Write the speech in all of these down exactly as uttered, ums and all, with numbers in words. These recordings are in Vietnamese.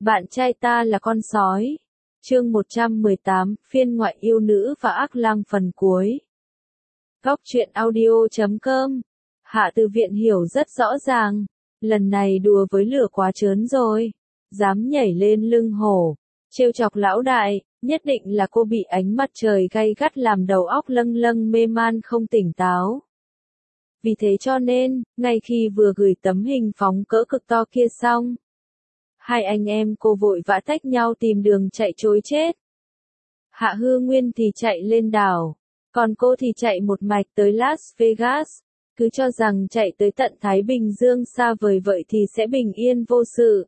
Bạn trai ta là con sói. Chương một trăm mười tám, phiên ngoại yêu nữ và ác lang phần cuối. Góc truyện audio chấm com. Hạ Từ Viện hiểu rất rõ ràng, lần này đùa với lửa quá trớn rồi, dám nhảy lên lưng hổ, trêu chọc lão đại, nhất định là cô bị ánh mặt trời gay gắt làm đầu óc lâng lâng mê man không tỉnh táo. Vì thế cho nên, ngay khi vừa gửi tấm hình phóng cỡ cực to kia xong, hai anh em cô vội vã tách nhau tìm đường chạy trối chết. Hạ Hư Nguyên thì chạy lên đảo, còn cô thì chạy một mạch tới Las Vegas, cứ cho rằng chạy tới tận Thái Bình Dương xa vời vậy thì sẽ bình yên vô sự.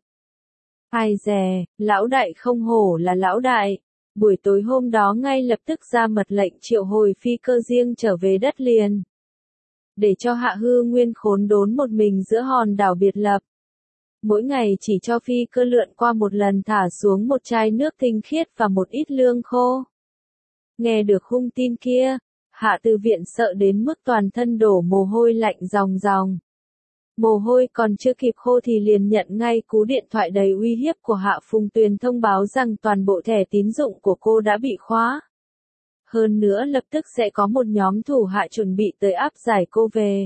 Ai dè, lão đại không hổ là lão đại, buổi tối hôm đó ngay lập tức ra mật lệnh triệu hồi phi cơ riêng trở về đất liền, để cho Hạ Hư Nguyên khốn đốn một mình giữa hòn đảo biệt lập. Mỗi ngày chỉ cho phi cơ lượn qua một lần thả xuống một chai nước tinh khiết và một ít lương khô. Nghe được hung tin kia, Hạ Từ Viện sợ đến mức toàn thân đổ mồ hôi lạnh ròng ròng. Mồ hôi còn chưa kịp khô thì liền nhận ngay cú điện thoại đầy uy hiếp của Hạ Phùng Tuyền thông báo rằng toàn bộ thẻ tín dụng của cô đã bị khóa. Hơn nữa lập tức sẽ có một nhóm thủ hạ chuẩn bị tới áp giải cô về.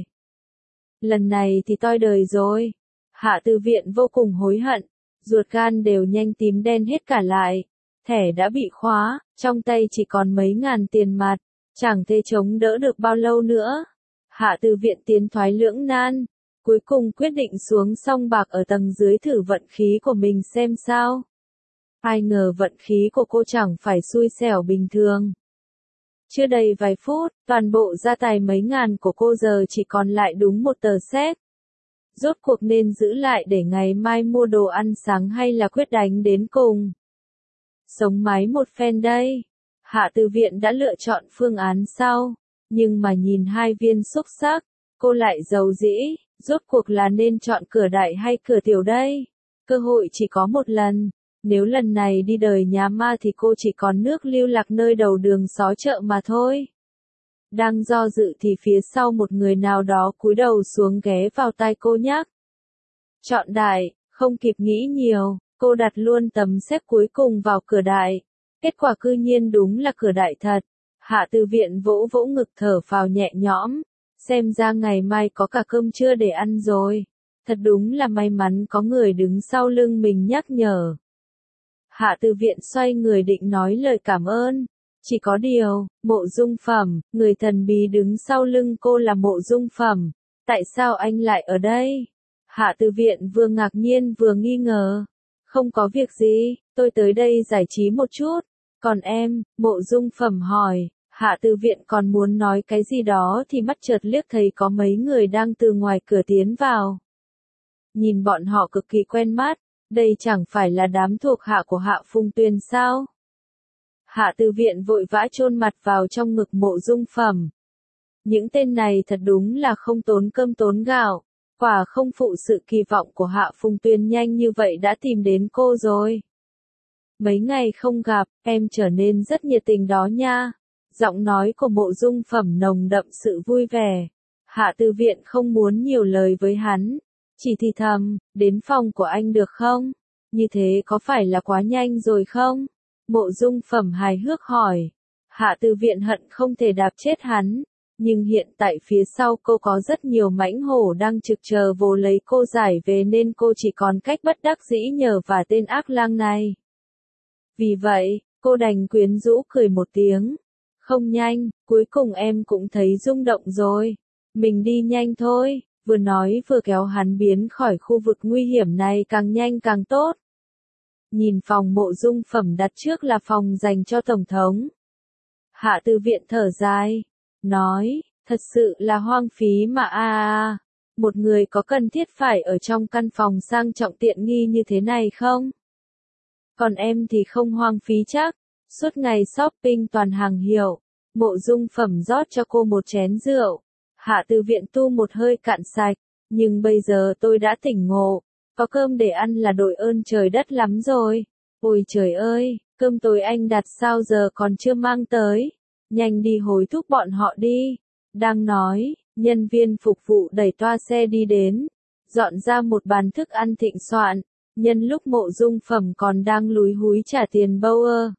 Lần này thì toi đời rồi. Hạ Từ Viện vô cùng hối hận, ruột gan đều nhanh tím đen hết cả lại. Thẻ đã bị khóa, trong tay chỉ còn mấy ngàn tiền mặt, chẳng thể chống đỡ được bao lâu nữa. Hạ Từ Viện tiến thoái lưỡng nan, cuối cùng quyết định xuống song bạc ở tầng dưới thử vận khí của mình xem sao. Ai ngờ vận khí của cô chẳng phải xui xẻo bình thường. Chưa đầy vài phút, toàn bộ gia tài mấy ngàn của cô giờ chỉ còn lại đúng một tờ séc. Rốt cuộc nên giữ lại để ngày mai mua đồ ăn sáng hay là quyết đánh đến cùng? Sống mái một phen đây. Hạ Từ Viện đã lựa chọn phương án sau, nhưng mà nhìn hai viên xúc xắc, cô lại giàu dĩ, rốt cuộc là nên chọn cửa đại hay cửa tiểu đây? Cơ hội chỉ có một lần, nếu lần này đi đời nhà ma thì cô chỉ còn nước lưu lạc nơi đầu đường xó chợ mà thôi. Đang do dự thì phía sau một người nào đó cúi đầu xuống ghé vào tai cô nhắc. Chọn đại, không kịp nghĩ nhiều, cô đặt luôn tấm séc cuối cùng vào cửa đại. Kết quả cư nhiên đúng là cửa đại thật. Hạ Từ Viện vỗ vỗ ngực thở phào nhẹ nhõm, xem ra ngày mai có cả cơm trưa để ăn rồi. Thật đúng là may mắn có người đứng sau lưng mình nhắc nhở. Hạ Từ Viện xoay người định nói lời cảm ơn. Chỉ có điều, Mộ Dung Phẩm, người thần bí đứng sau lưng cô là Mộ Dung Phẩm. Tại sao anh lại ở đây? Hạ Từ Viện vừa ngạc nhiên vừa nghi ngờ. Không có việc gì, tôi tới đây giải trí một chút. Còn em, Mộ Dung Phẩm hỏi. Hạ Từ Viện còn muốn nói cái gì đó thì mắt chợt liếc thấy có mấy người đang từ ngoài cửa tiến vào. Nhìn bọn họ cực kỳ quen mắt, đây chẳng phải là đám thuộc hạ của Hạ Phùng Tuyền sao? Hạ Từ Viện vội vã chôn mặt vào trong ngực Mộ Dung Phẩm. Những tên này thật đúng là không tốn cơm tốn gạo, quả không phụ sự kỳ vọng của Hạ Phùng Tuyền nhanh như vậy đã tìm đến cô rồi. Mấy ngày không gặp, em trở nên rất nhiệt tình đó nha. Giọng nói của Mộ Dung Phẩm nồng đậm sự vui vẻ. Hạ Từ Viện không muốn nhiều lời với hắn, chỉ thì thầm, đến phòng của anh được không? Như thế có phải là quá nhanh rồi không? Mộ Dung Phẩm hài hước hỏi. Hạ Từ Viện hận không thể đạp chết hắn, nhưng hiện tại phía sau cô có rất nhiều mãnh hổ đang trực chờ vồ lấy cô giải về nên cô chỉ còn cách bất đắc dĩ nhờ vả tên ác lang này. Vì vậy, cô đành quyến rũ cười một tiếng. Không nhanh, cuối cùng em cũng thấy rung động rồi. Mình đi nhanh thôi, vừa nói vừa kéo hắn biến khỏi khu vực nguy hiểm này càng nhanh càng tốt. Nhìn phòng Mộ Dung Phẩm đặt trước là phòng dành cho Tổng thống. Hạ Từ Viện thở dài, nói, thật sự là hoang phí mà a à, một người có cần thiết phải ở trong căn phòng sang trọng tiện nghi như thế này không? Còn em thì không hoang phí chắc, suốt ngày shopping toàn hàng hiệu. Mộ Dung Phẩm rót cho cô một chén rượu. Hạ Từ Viện tu một hơi cạn sạch, nhưng bây giờ tôi đã tỉnh ngộ. Có cơm để ăn là đội ơn trời đất lắm rồi. Ôi trời ơi, cơm tối anh đặt sao giờ còn chưa mang tới. Nhanh đi hối thúc bọn họ đi. Đang nói, nhân viên phục vụ đẩy toa xe đi đến, dọn ra một bàn thức ăn thịnh soạn. nhân lúc Mộ Dung Phẩm còn đang lúi húi trả tiền bâu ơ.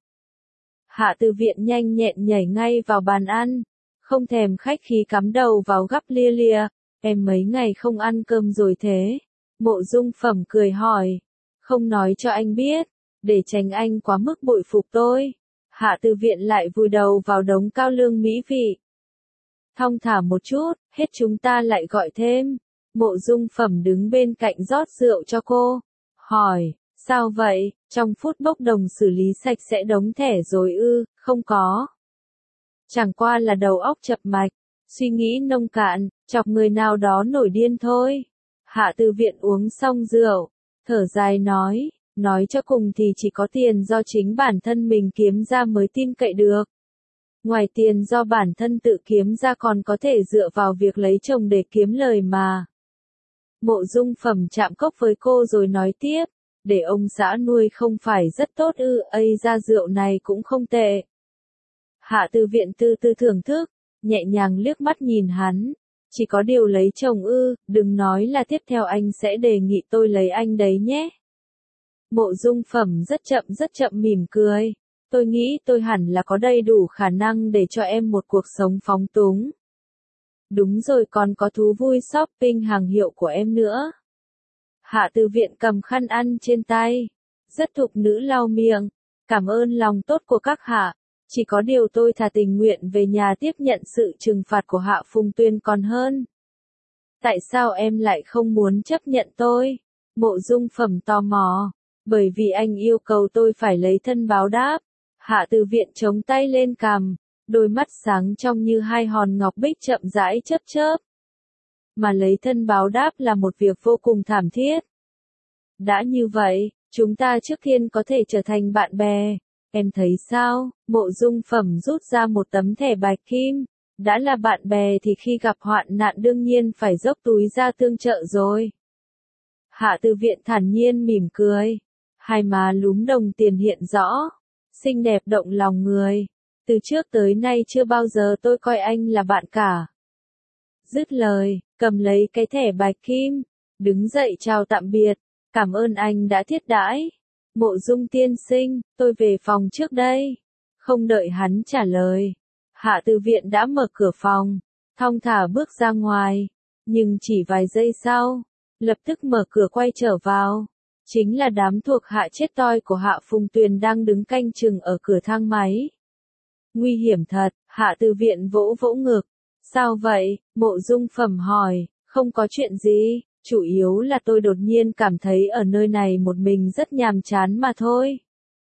Hạ Từ Viện nhanh nhẹn nhảy ngay vào bàn ăn, không thèm khách khí cắm đầu vào gắp lia lia, em mấy ngày không ăn cơm rồi thế? Mộ Dung Phẩm cười hỏi, không nói cho anh biết, để tránh anh quá mức bội phục tôi. Hạ Từ Viện lại vùi đầu vào đống cao lương mỹ vị. Thong thả một chút, hết chúng ta lại gọi thêm. Mộ Dung Phẩm đứng bên cạnh rót rượu cho cô, hỏi, sao vậy, trong phút bốc đồng xử lý sạch sẽ đống thẻ rồi ư? Không có. Chẳng qua là đầu óc chập mạch, suy nghĩ nông cạn, chọc người nào đó nổi điên thôi. Hạ Từ Viện uống xong rượu, thở dài nói, nói cho cùng thì chỉ có tiền do chính bản thân mình kiếm ra mới tin cậy được. Ngoài tiền do bản thân tự kiếm ra còn có thể dựa vào việc lấy chồng để kiếm lời mà. Mộ Dung Phẩm chạm cốc với cô rồi nói tiếp, để ông xã nuôi không phải rất tốt ư? Ây ra rượu này cũng không tệ. Hạ Từ Viện từ từ thưởng thức, nhẹ nhàng liếc mắt nhìn hắn, chỉ có điều lấy chồng ư? Đừng nói là tiếp theo anh sẽ đề nghị tôi lấy anh đấy nhé. Mộ Dung Phẩm rất chậm rất chậm mỉm cười, tôi nghĩ tôi hẳn là có đầy đủ khả năng để cho em một cuộc sống phóng túng. Đúng rồi, còn có thú vui shopping hàng hiệu của em nữa. Hạ Từ Viện cầm khăn ăn trên tay, rất thục nữ lau miệng, cảm ơn lòng tốt của các hạ, chỉ có điều tôi thà tình nguyện về nhà tiếp nhận sự trừng phạt của Hạ Phùng Tuyên còn hơn. Tại sao em lại không muốn chấp nhận tôi? Mộ Dung Phẩm tò mò, bởi vì anh yêu cầu tôi phải lấy thân báo đáp. Hạ Từ Viện chống tay lên cằm, đôi mắt sáng trong như hai hòn ngọc bích chậm rãi chớp chớp. Mà lấy thân báo đáp là một việc vô cùng thảm thiết. Đã như vậy, chúng ta trước tiên có thể trở thành bạn bè. Em thấy sao? Mộ Dung Phẩm rút ra một tấm thẻ bạch kim. Đã là bạn bè thì khi gặp hoạn nạn đương nhiên phải dốc túi ra tương trợ rồi. Hạ Từ Viện thản nhiên mỉm cười. Hai má lúm đồng tiền hiện rõ. Xinh đẹp động lòng người. Từ trước tới nay chưa bao giờ tôi coi anh là bạn cả. Dứt lời, cầm lấy cái thẻ bạch kim, đứng dậy chào tạm biệt, cảm ơn anh đã thiết đãi. Mộ Dung tiên sinh, tôi về phòng trước đây. Không đợi hắn trả lời, Hạ Từ Viện đã mở cửa phòng, thong thả bước ra ngoài, nhưng chỉ vài giây sau, lập tức mở cửa quay trở vào. Chính là đám thuộc hạ chết toi của Hạ Phùng Tuyền đang đứng canh chừng ở cửa thang máy. Nguy hiểm thật, Hạ Từ Viện vỗ vỗ ngực. Sao vậy? Mộ Dung Phẩm hỏi, không có chuyện gì, chủ yếu là tôi đột nhiên cảm thấy ở nơi này một mình rất nhàm chán mà thôi.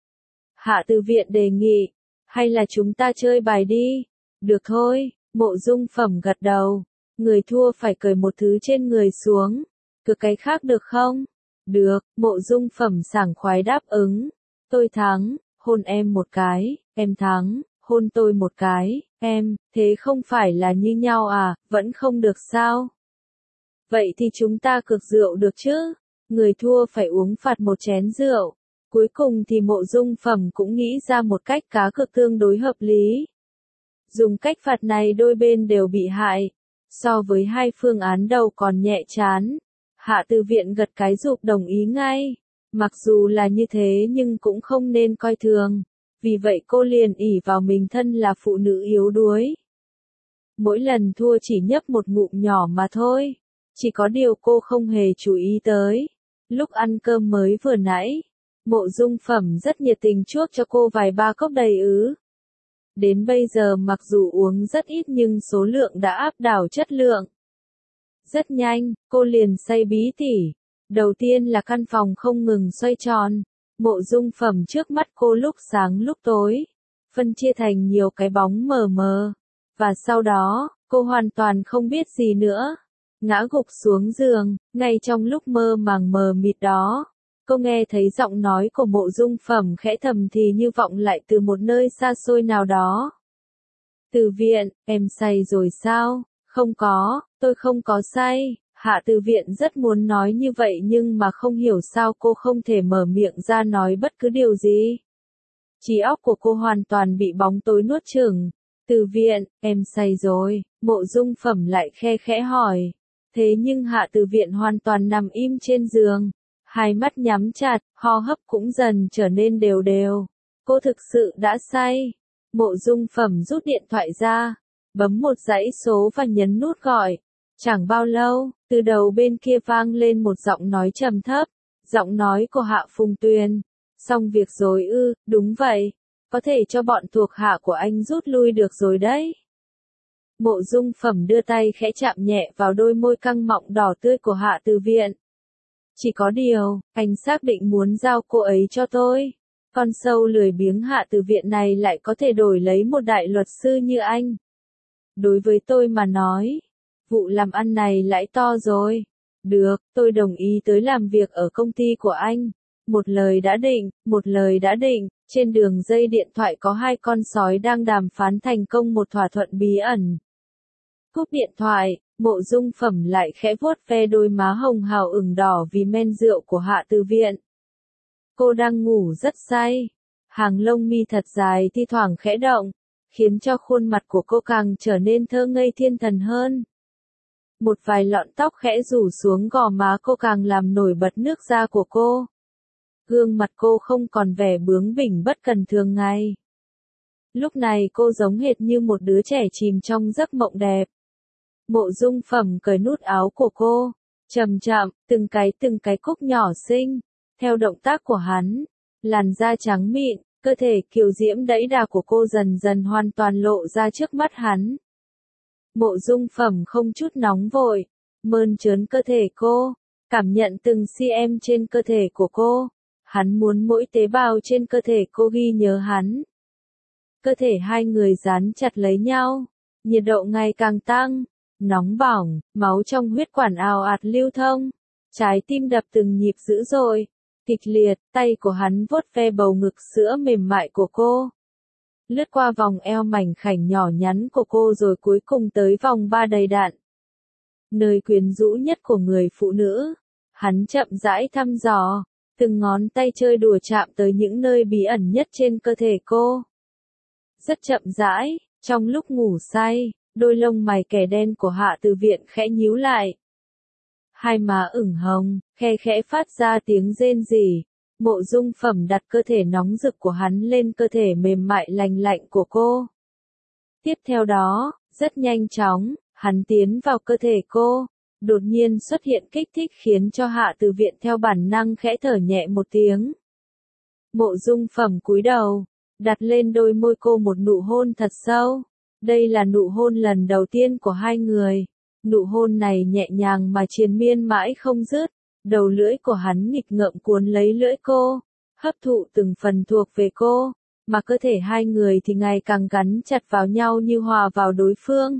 Hạ Từ Viện đề nghị, hay là chúng ta chơi bài đi? Được thôi, Mộ Dung Phẩm gật đầu, người thua phải cởi một thứ trên người xuống, cứ cái khác được không? Được, Mộ Dung Phẩm sảng khoái đáp ứng, tôi thắng, hôn em một cái, em thắng, hôn tôi một cái, em, thế không phải là như nhau à, vẫn không được sao? Vậy thì chúng ta cược rượu được chứ? Người thua phải uống phạt một chén rượu. Cuối cùng thì Mộ Dung Phẩm cũng nghĩ ra một cách cá cược tương đối hợp lý. Dùng cách phạt này đôi bên đều bị hại. So với hai phương án đầu còn nhẹ chán. Hạ Từ Viện gật cái rụp đồng ý ngay. Mặc dù là như thế nhưng cũng không nên coi thường. Vì vậy cô liền ỷ vào mình thân là phụ nữ yếu đuối. Mỗi lần thua chỉ nhấp một ngụm nhỏ mà thôi. Chỉ có điều cô không hề chú ý tới. Lúc ăn cơm mới vừa nãy, Mộ Dung Phẩm rất nhiệt tình chuốc cho cô vài ba cốc đầy ứ. Đến bây giờ mặc dù uống rất ít nhưng số lượng đã áp đảo chất lượng. Rất nhanh, cô liền say bí tỉ. Đầu tiên là căn phòng không ngừng xoay tròn. Mộ Dung Phẩm trước mắt cô lúc sáng lúc tối. Phân chia thành nhiều cái bóng mờ mờ. Và sau đó, cô hoàn toàn không biết gì nữa. Ngã gục xuống giường, ngay trong lúc mơ màng mờ mịt đó. Cô nghe thấy giọng nói của Mộ Dung Phẩm khẽ thầm thì như vọng lại từ một nơi xa xôi nào đó. Từ Viện, em say rồi sao? Không có, tôi không có say. Hạ Từ Viện rất muốn nói như vậy nhưng mà không hiểu sao cô không thể mở miệng ra nói bất cứ điều gì. Trí óc của cô hoàn toàn bị bóng tối nuốt chửng. Từ Viện, em say rồi. Mộ Dung Phẩm lại khe khẽ hỏi. Thế nhưng Hạ Từ Viện hoàn toàn nằm im trên giường. Hai mắt nhắm chặt, hô hấp cũng dần trở nên đều đều. Cô thực sự đã say. Mộ Dung Phẩm rút điện thoại ra, bấm một dãy số và nhấn nút gọi. Chẳng bao lâu, từ đầu bên kia vang lên một giọng nói trầm thấp, giọng nói của Hạ Phùng Tuyền. Xong việc rồi ư, đúng vậy, có thể cho bọn thuộc hạ của anh rút lui được rồi đấy. Mộ Dung Phẩm đưa tay khẽ chạm nhẹ vào đôi môi căng mọng đỏ tươi của Hạ Từ Viện. Chỉ có điều, anh xác định muốn giao cô ấy cho tôi. Con sâu lười biếng Hạ Từ Viện này lại có thể đổi lấy một đại luật sư như anh. Đối với tôi mà nói, vụ làm ăn này lãi to rồi. Được, tôi đồng ý tới làm việc ở công ty của anh. Một lời đã định, một lời đã định, trên đường dây điện thoại có hai con sói đang đàm phán thành công một thỏa thuận bí ẩn. Cúp điện thoại, Mộ Dung Phẩm lại khẽ vuốt ve đôi má hồng hào ửng đỏ vì men rượu của Hạ Từ Viện. Cô đang ngủ rất say, hàng lông mi thật dài thi thoảng khẽ động, khiến cho khuôn mặt của cô càng trở nên thơ ngây thiên thần hơn. Một vài lọn tóc khẽ rủ xuống gò má cô càng làm nổi bật nước da của cô. Gương mặt cô không còn vẻ bướng bỉnh bất cần thường ngày. Lúc này cô giống hệt như một đứa trẻ chìm trong giấc mộng đẹp. Mộ Dung Phẩm cởi nút áo của cô, chậm chậm, từng cái từng cái cúc nhỏ xinh. Theo động tác của hắn, làn da trắng mịn, cơ thể kiều diễm đẫy đà của cô dần dần hoàn toàn lộ ra trước mắt hắn. Mộ Dung Phẩm không chút nóng vội, mơn trớn cơ thể cô, cảm nhận từng cm trên cơ thể của cô. Hắn muốn mỗi tế bào trên cơ thể cô ghi nhớ hắn. Cơ thể hai người dán chặt lấy nhau, nhiệt độ ngày càng tăng, nóng bỏng, máu trong huyết quản ào ạt lưu thông, trái tim đập từng nhịp dữ dội, kịch liệt, tay của hắn vuốt ve bầu ngực sữa mềm mại của cô. Lướt qua vòng eo mảnh khảnh nhỏ nhắn của cô rồi cuối cùng tới vòng ba đầy đặn. Nơi quyến rũ nhất của người phụ nữ, hắn chậm rãi thăm dò, từng ngón tay chơi đùa chạm tới những nơi bí ẩn nhất trên cơ thể cô. Rất chậm rãi, trong lúc ngủ say, đôi lông mày kẻ đen của Hạ Từ Viện khẽ nhíu lại. Hai má ửng hồng, khe khẽ phát ra tiếng rên rỉ. Mộ Dung Phẩm đặt cơ thể nóng rực của hắn lên cơ thể mềm mại lành lạnh của cô. Tiếp theo đó, rất nhanh chóng, hắn tiến vào cơ thể cô. Đột nhiên xuất hiện kích thích khiến cho Hạ Từ Viện theo bản năng khẽ thở nhẹ một tiếng. Mộ Dung Phẩm cúi đầu, đặt lên đôi môi cô một nụ hôn thật sâu. Đây là nụ hôn lần đầu tiên của hai người. Nụ hôn này nhẹ nhàng mà triền miên mãi không dứt. Đầu lưỡi của hắn nghịch ngợm cuốn lấy lưỡi cô, hấp thụ từng phần thuộc về cô, mà cơ thể hai người thì ngày càng gắn chặt vào nhau như hòa vào đối phương.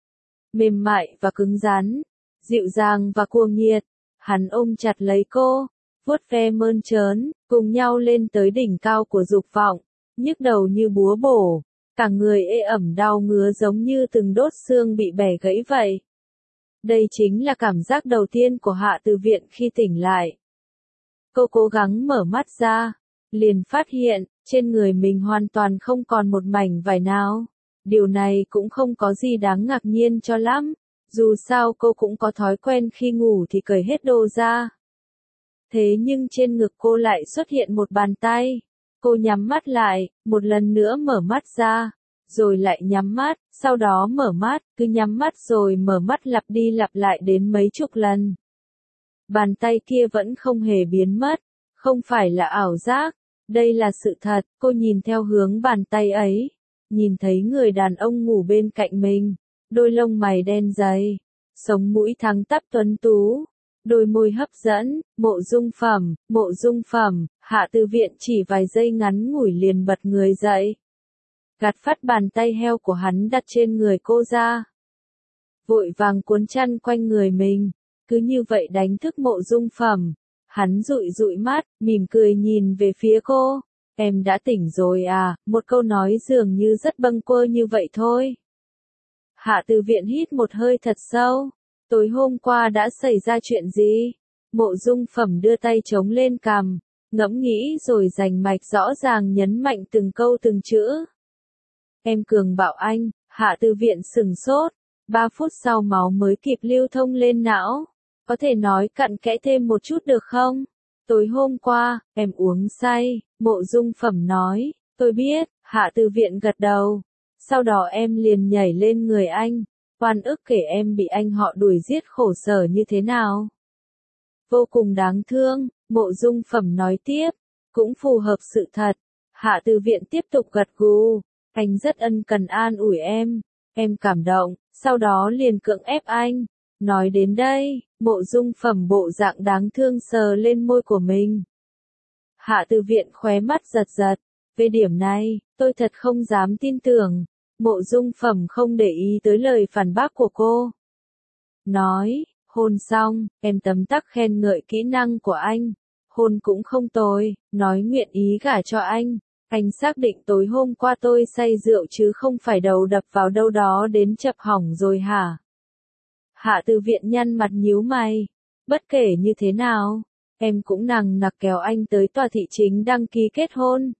Mềm mại và cứng rắn, dịu dàng và cuồng nhiệt, hắn ôm chặt lấy cô, vuốt ve mơn trớn, cùng nhau lên tới đỉnh cao của dục vọng, nhức đầu như búa bổ, cả người ê ẩm đau ngứa giống như từng đốt xương bị bẻ gãy vậy. Đây chính là cảm giác đầu tiên của Hạ Từ Viện khi tỉnh lại. Cô cố gắng mở mắt ra, liền phát hiện, trên người mình hoàn toàn không còn một mảnh vải nào. Điều này cũng không có gì đáng ngạc nhiên cho lắm, dù sao cô cũng có thói quen khi ngủ thì cởi hết đồ ra. Thế nhưng trên ngực cô lại xuất hiện một bàn tay. Cô nhắm mắt lại, một lần nữa mở mắt ra. Rồi lại nhắm mắt, sau đó mở mắt, cứ nhắm mắt rồi mở mắt lặp đi lặp lại đến mấy chục lần. Bàn tay kia vẫn không hề biến mất, không phải là ảo giác, đây là sự thật. Cô nhìn theo hướng bàn tay ấy, nhìn thấy người đàn ông ngủ bên cạnh mình, đôi lông mày đen dày, sống mũi thẳng tắp tuấn tú, đôi môi hấp dẫn. Mộ Dung Phẩm, Mộ Dung Phẩm. Hạ Từ Viện chỉ vài giây ngắn ngủi liền bật người dậy. Gạt phát bàn tay heo của hắn đặt trên người cô ra. Vội vàng cuốn chăn quanh người mình, cứ như vậy đánh thức Mộ Dung Phẩm. Hắn dụi dụi mắt, mỉm cười nhìn về phía cô. Em đã tỉnh rồi à, một câu nói dường như rất bâng quơ như vậy thôi. Hạ Từ Viện hít một hơi thật sâu. Tối hôm qua đã xảy ra chuyện gì? Mộ Dung Phẩm đưa tay chống lên cằm, ngẫm nghĩ rồi rành mạch rõ ràng nhấn mạnh từng câu từng chữ. Em cường bạo anh. Hạ Từ Viện sừng sốt, ba phút sau máu mới kịp lưu thông lên não. Có thể nói cặn kẽ thêm một chút được không? Tối hôm qua, em uống say, Mộ Dung Phẩm nói. Tôi biết, Hạ Từ Viện gật đầu. Sau đó em liền nhảy lên người anh, oan ức kể em bị anh họ đuổi giết khổ sở như thế nào. Vô cùng đáng thương, Mộ Dung Phẩm nói tiếp, cũng phù hợp sự thật. Hạ Từ Viện tiếp tục gật gù, anh rất ân cần an ủi em, em cảm động, sau đó liền cưỡng ép anh. Nói đến đây, Mộ Dung Phẩm bộ dạng đáng thương sờ lên môi của mình. Hạ Từ Viện khóe mắt giật giật, về điểm này, tôi thật không dám tin tưởng. Mộ Dung Phẩm không để ý tới lời phản bác của cô. Nói, hôn xong, em tấm tắc khen ngợi kỹ năng của anh. Hôn cũng không tồi, nói nguyện ý gả cho anh. Anh xác định tối hôm qua tôi say rượu chứ không phải đầu đập vào đâu đó đến chập hỏng rồi hả? Hạ Từ Viện nhăn mặt nhíu mày. Bất kể như thế nào, em cũng nằng nặc kéo anh tới tòa thị chính đăng ký kết hôn.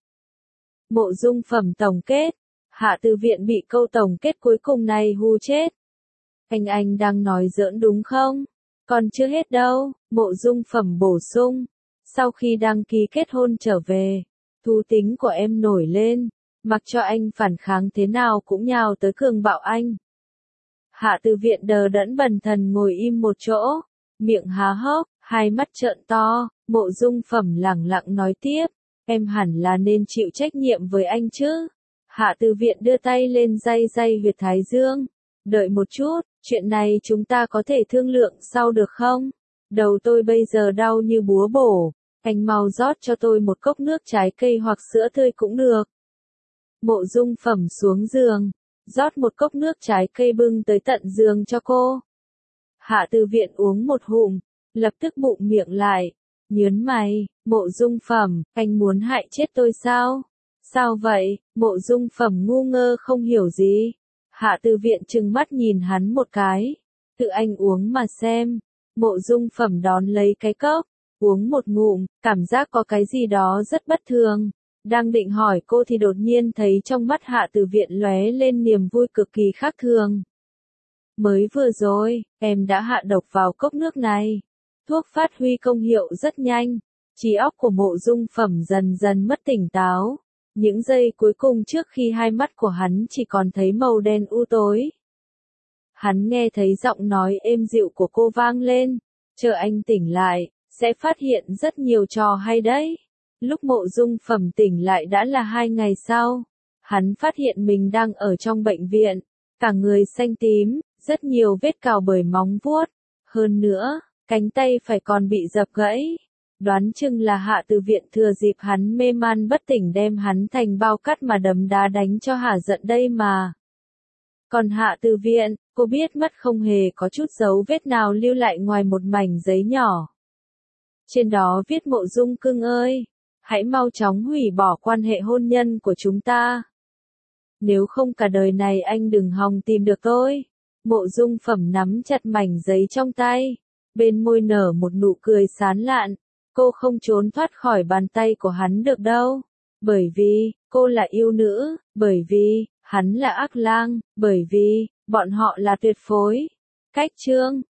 Mộ Dung Phẩm tổng kết. Hạ Từ Viện bị câu tổng kết cuối cùng này hù chết. Anh anh đang nói giỡn đúng không? Còn chưa hết đâu, Mộ Dung Phẩm bổ sung. Sau khi đăng ký kết hôn trở về, thú tính của em nổi lên, mặc cho anh phản kháng thế nào cũng nhào tới cường bạo anh. Hạ Từ Viện đờ đẫn bần thần ngồi im một chỗ, miệng há hốc, hai mắt trợn to. Mộ Dung Phẩm lẳng lặng nói tiếp, em hẳn là nên chịu trách nhiệm với anh chứ. Hạ Từ Viện đưa tay lên day day huyệt thái dương. Đợi một chút, chuyện này chúng ta có thể thương lượng sau được không? Đầu tôi bây giờ đau như búa bổ, anh mau rót cho tôi một cốc nước trái cây hoặc sữa tươi cũng được. Mộ Dung Phẩm xuống giường, rót một cốc nước trái cây bưng tới tận giường cho cô. Hạ Từ Viện uống một hụm, lập tức bụng miệng lại, nhớn mày. Mộ Dung Phẩm, anh muốn hại chết tôi sao? Sao vậy? Mộ Dung Phẩm ngu ngơ không hiểu gì. Hạ Từ Viện trừng mắt nhìn hắn một cái. Tự anh uống mà xem. Mộ Dung Phẩm đón lấy cái cốc, uống một ngụm, cảm giác có cái gì đó rất bất thường. Đang định hỏi cô thì đột nhiên thấy trong mắt Hạ Từ Viện lóe lên niềm vui cực kỳ khác thường. Mới vừa rồi, em đã hạ độc vào cốc nước này. Thuốc phát huy công hiệu rất nhanh. Trí óc của Mộ Dung Phẩm dần dần mất tỉnh táo. Những giây cuối cùng trước khi hai mắt của hắn chỉ còn thấy màu đen u tối. Hắn nghe thấy giọng nói êm dịu của cô vang lên. Chờ anh tỉnh lại, sẽ phát hiện rất nhiều trò hay đấy. Lúc Mộ Dung Phẩm tỉnh lại đã là hai ngày sau. Hắn phát hiện mình đang ở trong bệnh viện. Cả người xanh tím, rất nhiều vết cào bởi móng vuốt. Hơn nữa, cánh tay phải còn bị dập gãy. Đoán chừng là Hạ Từ Viện thừa dịp hắn mê man bất tỉnh đem hắn thành bao cát mà đấm đá đánh cho hả giận đây mà. Còn Hạ Từ Viện, cô biết mất không hề có chút dấu vết nào lưu lại ngoài một mảnh giấy nhỏ. Trên đó viết Mộ Dung cưng ơi, hãy mau chóng hủy bỏ quan hệ hôn nhân của chúng ta. Nếu không cả đời này anh đừng hòng tìm được tôi. Mộ Dung Phẩm nắm chặt mảnh giấy trong tay, bên môi nở một nụ cười sán lạn. Cô không trốn thoát khỏi bàn tay của hắn được đâu. Bởi vì, cô là yêu nữ, bởi vì, hắn là ác lang, bởi vì, bọn họ là tuyệt phối. Cách chương